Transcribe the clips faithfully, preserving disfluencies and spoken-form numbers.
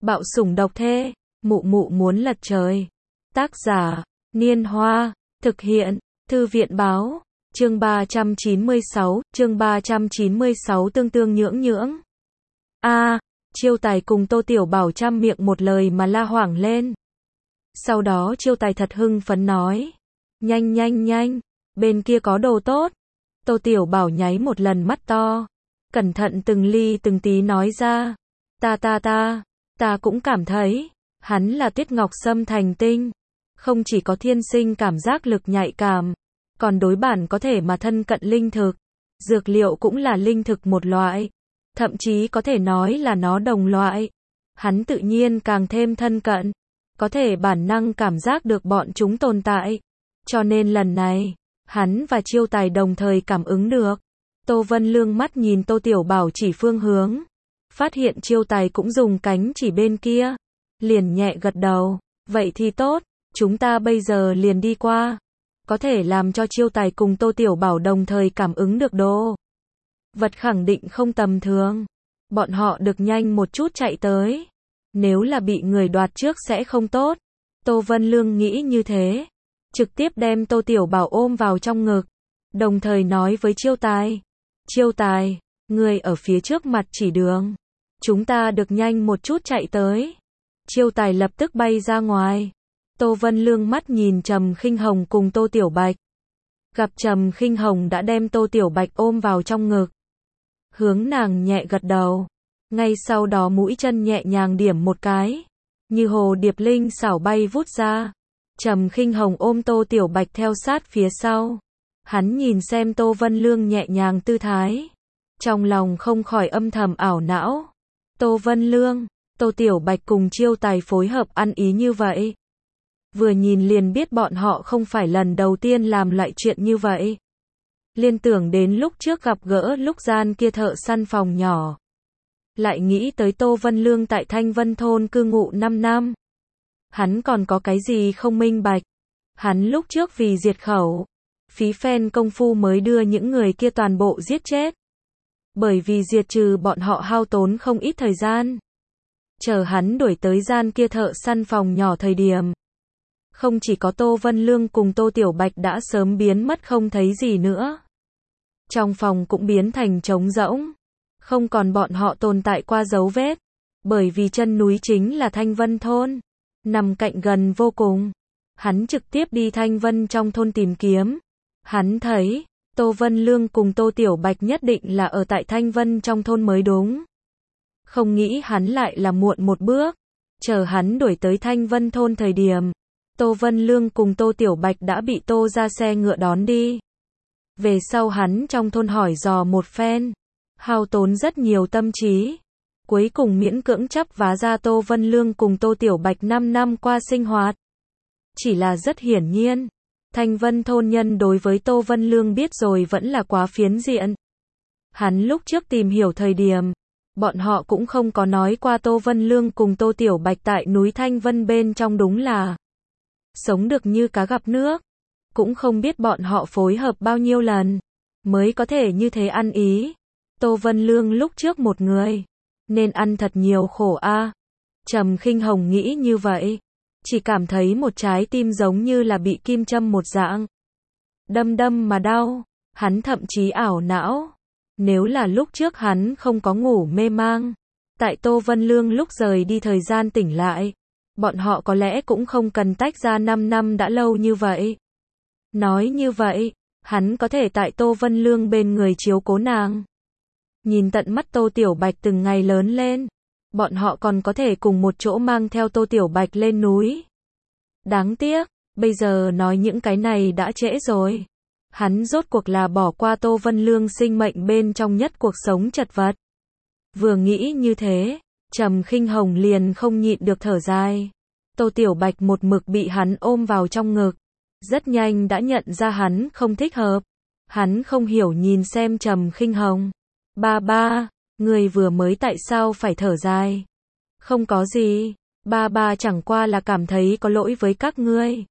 Bạo sủng độc thê, mụ mụ muốn lật trời. Tác giả, Niên Hoa, thực hiện, Thư viện Báo, chương ba trăm chín mươi sáu, chương ba trăm chín mươi sáu tương tương nhưỡng nhưỡng. A, Chiêu Tài cùng Tô Tiểu Bảo trăm miệng một lời mà la hoảng lên. Sau đó Chiêu Tài thật hưng phấn nói, nhanh nhanh nhanh, bên kia có đồ tốt. Tô Tiểu Bảo nháy một lần mắt to, cẩn thận từng ly từng tí nói ra, ta ta ta, ta cũng cảm thấy, hắn là Tuyết Ngọc Sâm thành tinh, không chỉ có thiên sinh cảm giác lực nhạy cảm, còn đối bản có thể mà thân cận linh thực, dược liệu cũng là linh thực một loại, thậm chí có thể nói là nó đồng loại. Hắn tự nhiên càng thêm thân cận, có thể bản năng cảm giác được bọn chúng tồn tại, cho nên lần này, hắn và Chiêu Tài đồng thời cảm ứng được. Tô Vân Lương mắt nhìn Tô Tiểu Bảo chỉ phương hướng, phát hiện Chiêu Tài cũng dùng cánh chỉ bên kia, liền nhẹ gật đầu, vậy thì tốt, chúng ta bây giờ liền đi qua, có thể làm cho Chiêu Tài cùng Tô Tiểu Bảo đồng thời cảm ứng được đồ vật khẳng định không tầm thường, bọn họ được nhanh một chút chạy tới, nếu là bị người đoạt trước sẽ không tốt. Tô Vân Lương nghĩ như thế, trực tiếp đem Tô Tiểu Bảo ôm vào trong ngực, đồng thời nói với Chiêu Tài, Chiêu Tài, người ở phía trước mặt chỉ đường, chúng ta được nhanh một chút chạy tới. Chiêu Tài lập tức bay ra ngoài. Tô Vân Lương mắt nhìn Trầm Khinh Hồng cùng Tô Tiểu Bạch, gặp Trầm Khinh Hồng đã đem Tô Tiểu Bạch ôm vào trong ngực, hướng nàng nhẹ gật đầu, ngay sau đó mũi chân nhẹ nhàng điểm một cái, như hồ điệp linh xảo bay vút ra. Trầm Khinh Hồng ôm Tô Tiểu Bạch theo sát phía sau, hắn nhìn xem Tô Vân Lương nhẹ nhàng tư thái, trong lòng không khỏi âm thầm ảo não. Tô Vân Lương, Tô Tiểu Bạch cùng Chiêu Tài phối hợp ăn ý như vậy, vừa nhìn liền biết bọn họ không phải lần đầu tiên làm loại chuyện như vậy. Liên tưởng đến lúc trước gặp gỡ lúc gian kia thợ săn phòng nhỏ, lại nghĩ tới Tô Vân Lương tại Thanh Vân thôn cư ngụ năm năm, hắn còn có cái gì không minh bạch. Hắn lúc trước vì diệt khẩu, phí phen công phu mới đưa những người kia toàn bộ giết chết, bởi vì diệt trừ bọn họ hao tốn không ít thời gian. Chờ hắn đuổi tới gian kia thợ săn phòng nhỏ thời điểm, không chỉ có Tô Vân Lương cùng Tô Tiểu Bạch đã sớm biến mất không thấy gì nữa, trong phòng cũng biến thành trống rỗng, không còn bọn họ tồn tại qua dấu vết, bởi vì chân núi chính là Thanh Vân thôn, nằm cạnh gần vô cùng. Hắn trực tiếp đi Thanh Vân trong thôn tìm kiếm, hắn thấy Tô Vân Lương cùng Tô Tiểu Bạch nhất định là ở tại Thanh Vân trong thôn mới đúng. Không nghĩ hắn lại là muộn một bước, chờ hắn đuổi tới Thanh Vân thôn thời điểm, Tô Vân Lương cùng Tô Tiểu Bạch đã bị Tô ra xe ngựa đón đi. Về sau hắn trong thôn hỏi dò một phen, hao tốn rất nhiều tâm trí, cuối cùng miễn cưỡng chấp vá ra Tô Vân Lương cùng Tô Tiểu Bạch năm năm qua sinh hoạt. Chỉ là rất hiển nhiên, Thanh Vân thôn nhân đối với Tô Vân Lương biết rồi vẫn là quá phiến diện. Hắn lúc trước tìm hiểu thời điểm, bọn họ cũng không có nói qua Tô Vân Lương cùng Tô Tiểu Bạch tại núi Thanh Vân bên trong đúng là sống được như cá gặp nước, cũng không biết bọn họ phối hợp bao nhiêu lần mới có thể như thế ăn ý. Tô Vân Lương lúc trước một người nên ăn thật nhiều khổ a. À. Trầm Khinh Hồng nghĩ như vậy, chỉ cảm thấy một trái tim giống như là bị kim châm một dạng, đâm đâm mà đau. Hắn thậm chí ảo não, nếu là lúc trước hắn không có ngủ mê mang, tại Tô Vân Lương lúc rời đi thời gian tỉnh lại, bọn họ có lẽ cũng không cần tách ra năm năm đã lâu như vậy. Nói như vậy, hắn có thể tại Tô Vân Lương bên người chiếu cố nàng, nhìn tận mắt Tô Tiểu Bạch từng ngày lớn lên, bọn họ còn có thể cùng một chỗ mang theo Tô Tiểu Bạch lên núi. Đáng tiếc, bây giờ nói những cái này đã trễ rồi. Hắn rốt cuộc là bỏ qua Tô Vân Lương sinh mệnh bên trong nhất cuộc sống chật vật. Vừa nghĩ như thế, Trầm Khinh Hồng liền không nhịn được thở dài. Tô Tiểu Bạch một mực bị hắn ôm vào trong ngực, rất nhanh đã nhận ra hắn không thích hợp. Hắn không hiểu nhìn xem Trầm Khinh Hồng. Ba ba, người vừa mới tại sao phải thở dài? Không có gì, ba ba chẳng qua là cảm thấy có lỗi với các ngươi.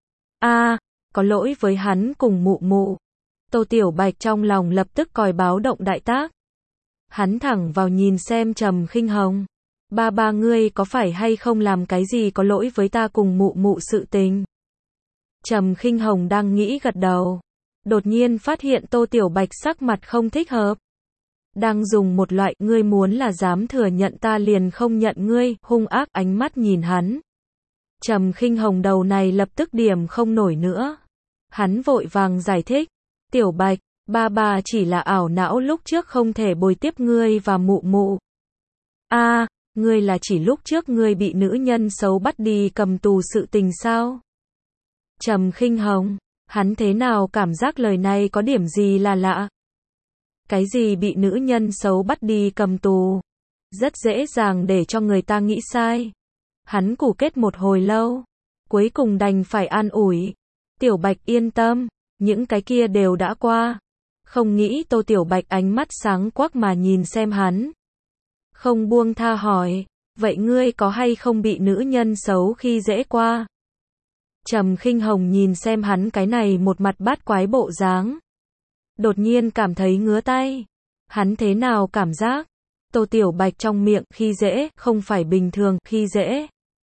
A, à, có lỗi với hắn cùng mụ mụ. Tô Tiểu Bạch trong lòng lập tức còi báo động đại tác. Hắn thẳng vào nhìn xem Trầm Khinh Hồng. Ba ba ngươi có phải hay không làm cái gì có lỗi với ta cùng mụ mụ sự tình? Trầm Khinh Hồng đang nghĩ gật đầu. Đột nhiên phát hiện Tô Tiểu Bạch sắc mặt không thích hợp. Đang dùng một loại, ngươi muốn là dám thừa nhận ta liền không nhận ngươi, hung ác ánh mắt nhìn hắn. Trầm Khinh Hồng đầu này lập tức điểm không nổi nữa. Hắn vội vàng giải thích. Tiểu Bạch, ba ba chỉ là ảo não lúc trước không thể bồi tiếp ngươi và mụ mụ. A, à, ngươi là chỉ lúc trước ngươi bị nữ nhân xấu bắt đi cầm tù sự tình sao? Trầm Khinh Hồng, hắn thế nào cảm giác lời này có điểm gì là lạ? Cái gì bị nữ nhân xấu bắt đi cầm tù? Rất dễ dàng để cho người ta nghĩ sai. Hắn củ kết một hồi lâu, cuối cùng đành phải an ủi. Tiểu Bạch yên tâm, những cái kia đều đã qua. Không nghĩ Tô Tiểu Bạch ánh mắt sáng quắc mà nhìn xem hắn. Không buông tha hỏi, vậy ngươi có hay không bị nữ nhân xấu khi dễ qua? Trầm Khinh Hồng nhìn xem hắn cái này một mặt bát quái bộ dáng. Đột nhiên cảm thấy ngứa tay. Hắn thế nào cảm giác? Tô Tiểu Bạch trong miệng khi dễ, không phải bình thường khi dễ.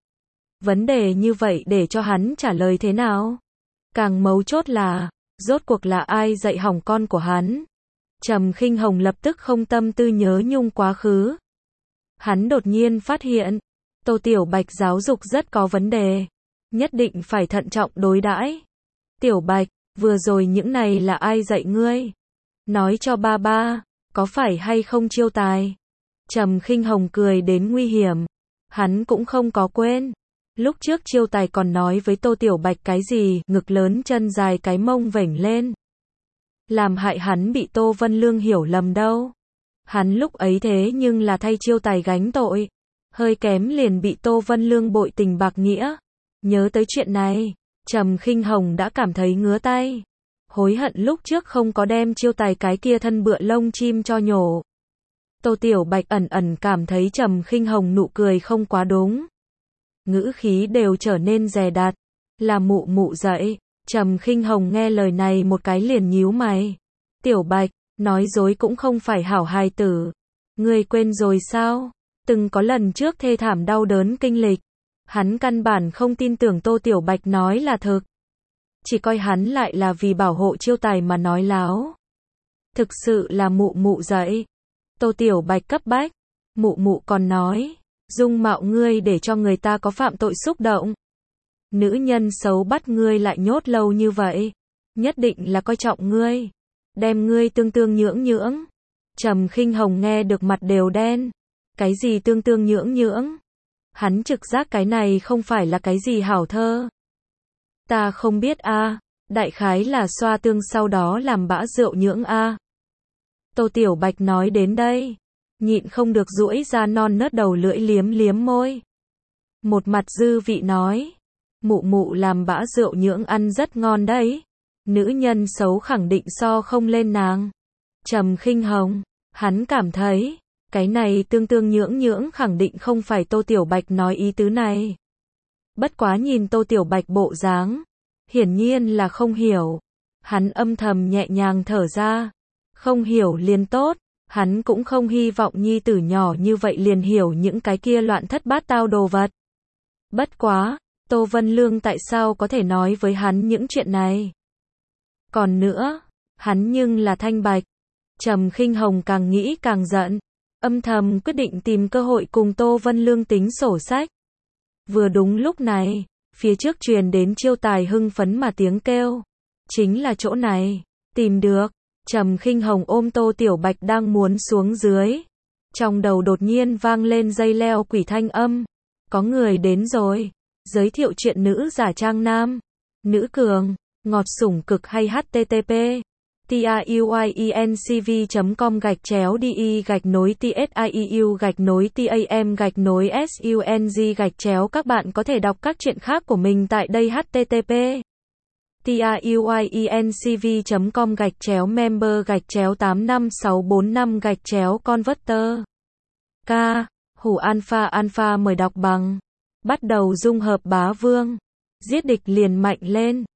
Vấn đề như vậy để cho hắn trả lời thế nào? Càng mấu chốt là, rốt cuộc là ai dạy hỏng con của hắn? Trầm Khinh Hồng lập tức không tâm tư nhớ nhung quá khứ. Hắn đột nhiên phát hiện, Tô Tiểu Bạch giáo dục rất có vấn đề. Nhất định phải thận trọng đối đãi. Tiểu Bạch, vừa rồi những này là ai dạy ngươi? Nói cho ba ba, có phải hay không chiêu tài? Trầm Khinh Hồng cười đến nguy hiểm. Hắn cũng không có quên. Lúc trước chiêu tài còn nói với Tô Tiểu Bạch cái gì, ngực lớn chân dài cái mông vểnh lên. Làm hại hắn bị Tô Vân Lương hiểu lầm đâu. Hắn lúc ấy thế nhưng là thay chiêu tài gánh tội. Hơi kém liền bị Tô Vân Lương bội tình bạc nghĩa. Nhớ tới chuyện này, Trầm Khinh Hồng đã cảm thấy ngứa tay. Hối hận lúc trước không có đem chiêu tài cái kia thân bựa lông chim cho nhổ. Tô Tiểu Bạch ẩn ẩn cảm thấy Trầm Khinh Hồng nụ cười không quá đúng. Ngữ khí đều trở nên dè dặt. Là mụ mụ dạy. Trầm Khinh Hồng nghe lời này một cái liền nhíu mày. Tiểu Bạch, nói dối cũng không phải hảo hài tử. Ngươi quên rồi sao? Từng có lần trước thê thảm đau đớn kinh lịch. Hắn căn bản không tin tưởng Tô Tiểu Bạch nói là thực. Chỉ coi hắn lại là vì bảo hộ chiêu tài mà nói láo. Thực sự là mụ mụ dạy. Tô Tiểu Bạch cấp bách. Mụ mụ còn nói, dung mạo ngươi để cho người ta có phạm tội xúc động. Nữ nhân xấu bắt ngươi lại nhốt lâu như vậy. Nhất định là coi trọng ngươi. Đem ngươi tương tương nhưỡng nhưỡng. Trầm Khinh Hồng nghe được mặt đều đen. Cái gì tương tương nhưỡng nhưỡng? Hắn trực giác cái này không phải là cái gì hảo thơ. Ta không biết a, à, đại khái là xoa tương sau đó làm bã rượu nhưỡng a. À. Tô Tiểu Bạch nói đến đây, nhịn không được duỗi ra non nớt đầu lưỡi liếm liếm môi. Một mặt dư vị nói, mụ mụ làm bã rượu nhưỡng ăn rất ngon đấy. Nữ nhân xấu khẳng định so không lên nàng. Trầm Khinh Hồng, hắn cảm thấy, cái này tương tương nhưỡng nhưỡng khẳng định không phải Tô Tiểu Bạch nói ý tứ này. Bất quá nhìn Tô Tiểu Bạch bộ dáng, hiển nhiên là không hiểu. Hắn âm thầm nhẹ nhàng thở ra. Không hiểu liền tốt, hắn cũng không hy vọng nhi tử nhỏ như vậy liền hiểu những cái kia loạn thất bát tao đồ vật. Bất quá, Tô Vân Lương tại sao có thể nói với hắn những chuyện này? Còn nữa, hắn nhưng là thanh bạch. Trầm Khinh Hồng càng nghĩ càng giận. Âm thầm quyết định tìm cơ hội cùng Tô Vân Lương tính sổ sách. Vừa đúng lúc này, phía trước truyền đến chiêu tài hưng phấn mà tiếng kêu. Chính là chỗ này, tìm được. Trầm Khinh Hồng ôm Tô Tiểu Bạch đang muốn xuống dưới. Trong đầu đột nhiên vang lên dây leo quỷ thanh âm. Có người đến rồi. Giới thiệu chuyện nữ giả trang nam. Nữ cường, ngọt sủng cực hay http tiuyencv.com gạch chéo đi gạch nối tsiu gạch nối tam gạch nối sung gạch chéo. Các bạn có thể đọc các chuyện khác của mình tại đây. Http tiuyencv.com gạch chéo member gạch chéo tám năm sáu bốn năm gạch chéo converter. K. Hủ alpha alpha mời đọc bằng. Bắt đầu dung hợp bá vương. Giết địch liền mạnh lên.